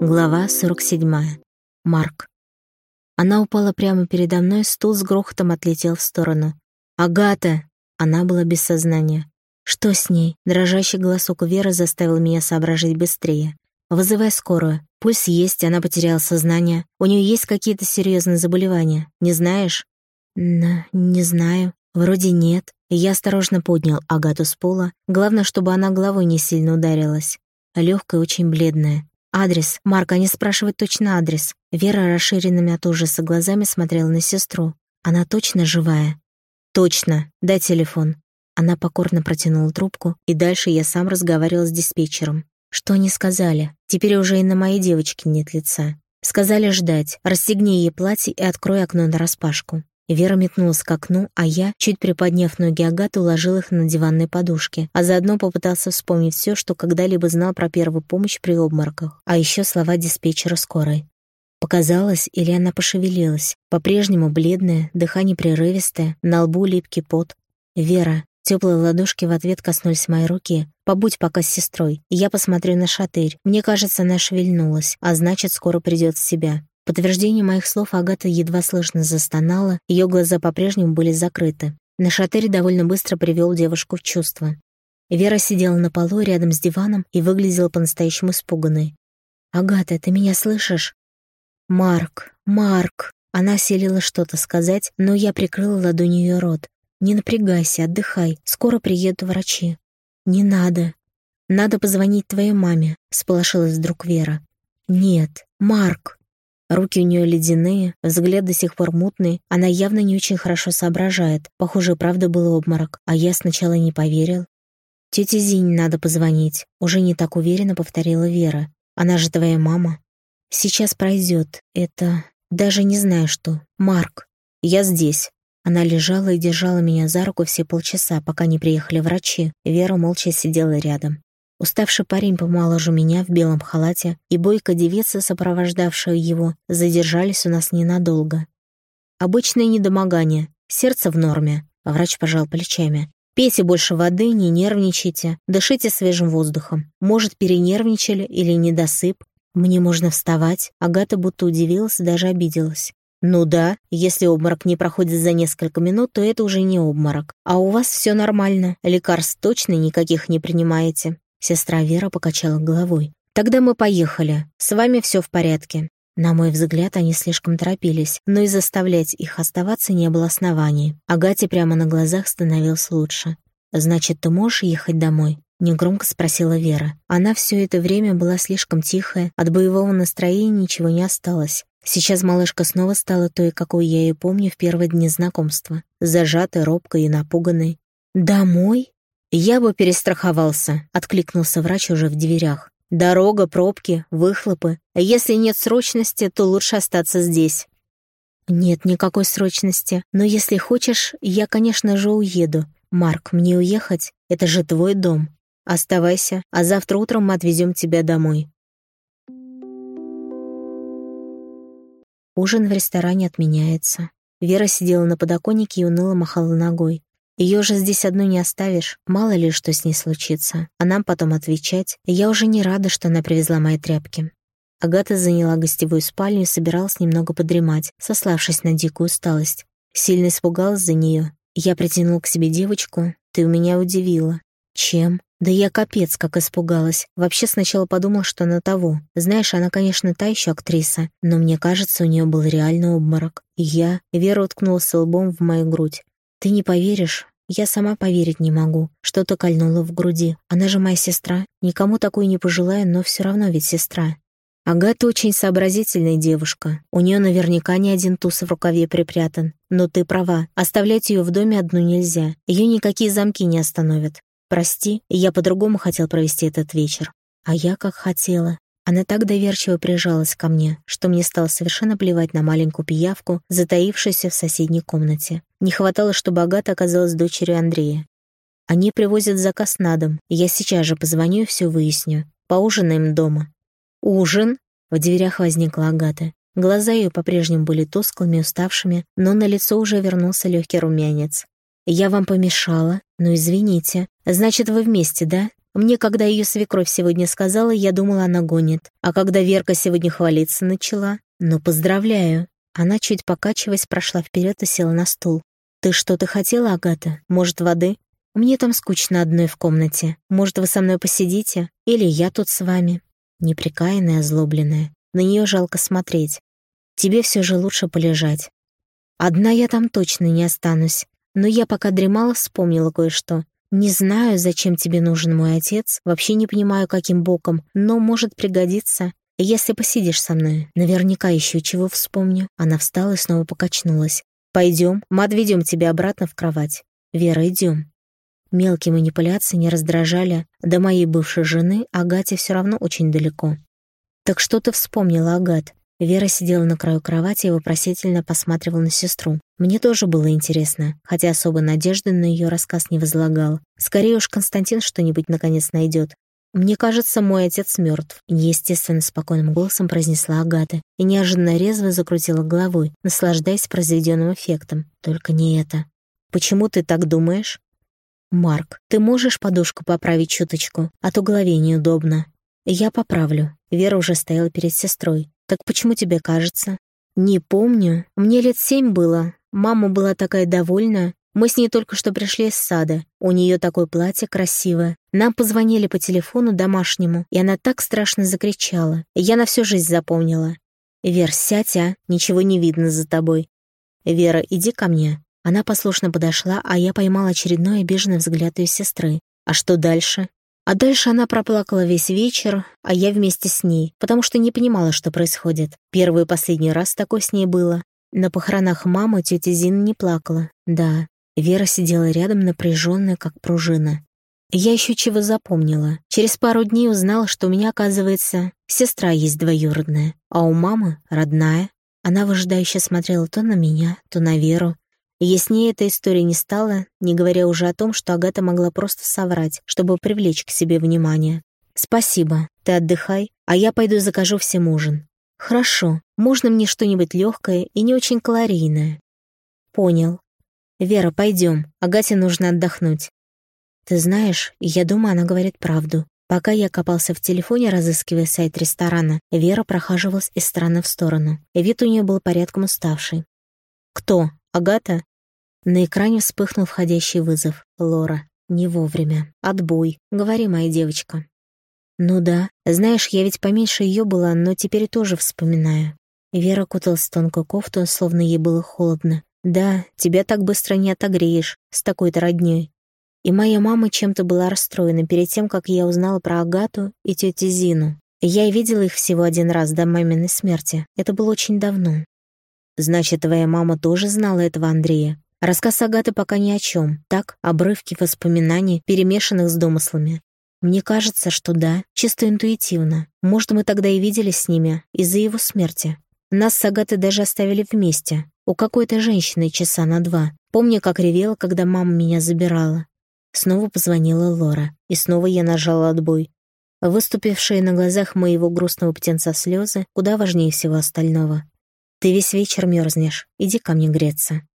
Глава 47. Марк. Она упала прямо передо мной, стул с грохотом отлетел в сторону. «Агата!» Она была без сознания. «Что с ней?» Дрожащий голосок у Веры заставил меня соображать быстрее. «Вызывай скорую. Пульс есть, она потеряла сознание. У нее есть какие-то серьезные заболевания. Не знаешь?» «Не знаю. Вроде нет». Я осторожно поднял Агату с пола. Главное, чтобы она головой не сильно ударилась. Легкая, очень бледная. «Адрес. Марк, они спрашивают точно адрес». Вера расширенными от ужаса глазами смотрела на сестру. «Она точно живая?» «Точно. Дай телефон». Она покорно протянула трубку, и дальше я сам разговаривал с диспетчером. Что они сказали? Теперь уже и на моей девочке нет лица. Сказали ждать. Расстегни ей платье и открой окно нараспашку. Вера метнулась к окну, а я, чуть приподняв ноги Агаты, уложил их на диванной подушке, а заодно попытался вспомнить все, что когда-либо знал про первую помощь при обмороках, а еще слова диспетчера скорой. Показалось, или она пошевелилась, по-прежнему бледная, дыхание прерывистое, на лбу липкий пот. «Вера». Теплые ладошки в ответ коснулись моей руки. «Побудь пока с сестрой, я посмотрю на шатырь. Мне кажется, она шевельнулась, а значит, скоро придет в себя». В подтверждение моих слов Агата едва слышно застонала, ее глаза по-прежнему были закрыты. Нашатырь довольно быстро привел девушку в чувство. Вера сидела на полу рядом с диваном и выглядела по-настоящему испуганной. «Агата, ты меня слышишь?» «Марк, Марк!» Она селила что-то сказать, но я прикрыла ладонью ее рот. «Не напрягайся, отдыхай, скоро приедут врачи». «Не надо. Надо позвонить твоей маме», — сполошилась вдруг Вера. «Нет, Марк». Руки у нее ледяные, взгляд до сих пор мутный, она явно не очень хорошо соображает. Похоже, правда был обморок, а я сначала не поверил. «Тете Зине надо позвонить», — уже не так уверенно повторила Вера. «Она же твоя мама». «Сейчас пройдет. Это... даже не знаю что. Марк, я здесь». Она лежала и держала меня за руку все полчаса, пока не приехали врачи. Вера молча сидела рядом. Уставший парень помоложе меня в белом халате и бойкая девица, сопровождавшая его, задержались у нас ненадолго. «Обычное недомогание. Сердце в норме», — врач пожал плечами. «Пейте больше воды, не нервничайте, дышите свежим воздухом. Может, перенервничали или недосып. Мне можно вставать». Агата будто удивилась и даже обиделась. «Ну да, если обморок не проходит за несколько минут, то это уже не обморок. А у вас все нормально, лекарств точно никаких не принимаете». Сестра Вера покачала головой. «Тогда мы поехали. С вами все в порядке». На мой взгляд, они слишком торопились, но и заставлять их оставаться не было оснований. Агате прямо на глазах становилось лучше. «Значит, ты можешь ехать домой?» — негромко спросила Вера. Она все это время была слишком тихая, от боевого настроения ничего не осталось. Сейчас малышка снова стала той, какой я ее помню в первые дни знакомства. Зажатой, робкой и напуганной. «Домой?» «Я бы перестраховался», — откликнулся врач уже в дверях. «Дорога, пробки, выхлопы. Если нет срочности, то лучше остаться здесь». «Нет никакой срочности. Но если хочешь, я, конечно же, уеду. Марк, мне уехать? Это же твой дом. Оставайся, а завтра утром мы отвезем тебя домой». Ужин в ресторане отменяется. Вера сидела на подоконнике и уныло махала ногой. Ее же здесь одну не оставишь, мало ли что с ней случится. А нам потом отвечать. Я уже не рада, что она привезла мои тряпки. Агата заняла гостевую спальню и собиралась немного подремать, сославшись на дикую усталость. Сильно испугалась за нее. Я притянул к себе девочку. «Ты меня удивила». «Чем?» «Да я капец как испугалась. Вообще сначала подумал, что она того. Знаешь, она, конечно, та еще актриса, но мне кажется, у нее был реально обморок. И Вера уткнулась лбом в мою грудь. Ты не поверишь, я сама поверить не могу. Что-то кольнуло в груди. Она же моя сестра. Никому такой не пожелаю, но все равно ведь сестра». Агата очень сообразительная девушка. У нее наверняка не один туз в рукаве припрятан. Но ты права, оставлять ее в доме одну нельзя. Ее никакие замки не остановят. «Прости, я по-другому хотел провести этот вечер». А я как хотела. Она так доверчиво прижалась ко мне, что мне стало совершенно плевать на маленькую пиявку, затаившуюся в соседней комнате. Не хватало, чтобы Агата оказалась дочерью Андрея. Они привозят заказ на дом, и я сейчас же позвоню и все выясню. Поужинаем дома. «Ужин?» В дверях возникла Агата. Глаза ее по-прежнему были тусклыми и уставшими, но на лицо уже вернулся легкий румянец. «Я вам помешала? Ну, извините. Значит, вы вместе, да? Мне, когда ее свекровь сегодня сказала, я думала, она гонит. А когда Верка сегодня хвалиться начала, ну, поздравляю. Она, чуть покачиваясь, прошла вперед и села на стул. «Ты что-то хотела, Агата? Может, воды? Мне там скучно одной в комнате. Может, вы со мной посидите? Или я тут с вами?» Неприкаянная, озлобленная. На нее жалко смотреть. «Тебе все же лучше полежать. Одна я там точно не останусь. Но я пока дремала, вспомнила кое-что. Не знаю, зачем тебе нужен мой отец, вообще не понимаю, каким боком, но может пригодиться. Если посидишь со мной, наверняка еще чего вспомню». Она встала и снова покачнулась. «Пойдем, мы отведем тебя обратно в кровать. Вера, идем». Мелкие манипуляции не раздражали. До моей бывшей жены Агате все равно очень далеко. «Так что ты вспомнила, Агат?» Вера сидела на краю кровати и вопросительно посматривала на сестру. Мне тоже было интересно, хотя особо надежды на ее рассказ не возлагал. Скорее уж Константин что-нибудь наконец найдет. «Мне кажется, мой отец мертв», — неестественно спокойным голосом произнесла Агата и неожиданно резво закрутила головой, наслаждаясь произведенным эффектом. «Только не это». «Почему ты так думаешь?» «Марк, ты можешь подушку поправить чуточку, а то голове неудобно». «Я поправлю». Вера уже стояла перед сестрой. «Так почему тебе кажется?» «Не помню. Мне лет 7 было. Мама была такая довольная. Мы с ней только что пришли из сада. У нее такое платье красивое. Нам позвонили по телефону домашнему, и она так страшно закричала. Я на всю жизнь запомнила. Вер, сядь, а? Ничего не видно за тобой. Вера, иди ко мне». Она послушно подошла, а я поймала очередной обиженный взгляд ее сестры. «А что дальше?» А дальше она проплакала весь вечер, а я вместе с ней, потому что не понимала, что происходит. Первый и последний раз такое с ней было. На похоронах мамы тетя Зина не плакала. Да, Вера сидела рядом, напряженная, как пружина. Я еще чего запомнила. Через пару дней узнала, что у меня, оказывается, сестра есть двоюродная, а у мамы родная. Она выжидающе смотрела то на меня, то на Веру. Яснее эта история не стала, не говоря уже о том, что Агата могла просто соврать, чтобы привлечь к себе внимание. «Спасибо, ты отдыхай, а я пойду закажу всем ужин». «Хорошо, можно мне что-нибудь легкое и не очень калорийное?» «Понял. Вера, пойдем, Агате нужно отдохнуть». «Ты знаешь, я думаю, она говорит правду». Пока я копался в телефоне, разыскивая сайт ресторана, Вера прохаживалась из стороны в сторону. Вид у нее был порядком уставший. «Кто? Агата?» На экране вспыхнул входящий вызов. «Лора. Не вовремя. Отбой. Говори, моя девочка». «Ну да. Знаешь, я ведь поменьше ее была, но теперь тоже вспоминаю». Вера куталась в тонкую кофту, словно ей было холодно. «Да, тебя так быстро не отогреешь, с такой-то роднёй». И моя мама чем-то была расстроена перед тем, как я узнала про Агату и тетю Зину. Я и видела их всего один раз до маминой смерти. Это было очень давно. «Значит, твоя мама тоже знала этого Андрея?» Рассказ Агаты пока ни о чем. Так, обрывки воспоминаний, перемешанных с домыслами. Мне кажется, что да, чисто интуитивно. Может, мы тогда и виделись с ними из-за его смерти. Нас с Агатой даже оставили вместе. У какой-то женщины часа на 2. Помню, как ревела, когда мама меня забирала. Снова позвонила Лора. И снова я нажала отбой. Выступившие на глазах моего грустного птенца слезы куда важнее всего остального. «Ты весь вечер мерзнешь. Иди ко мне греться».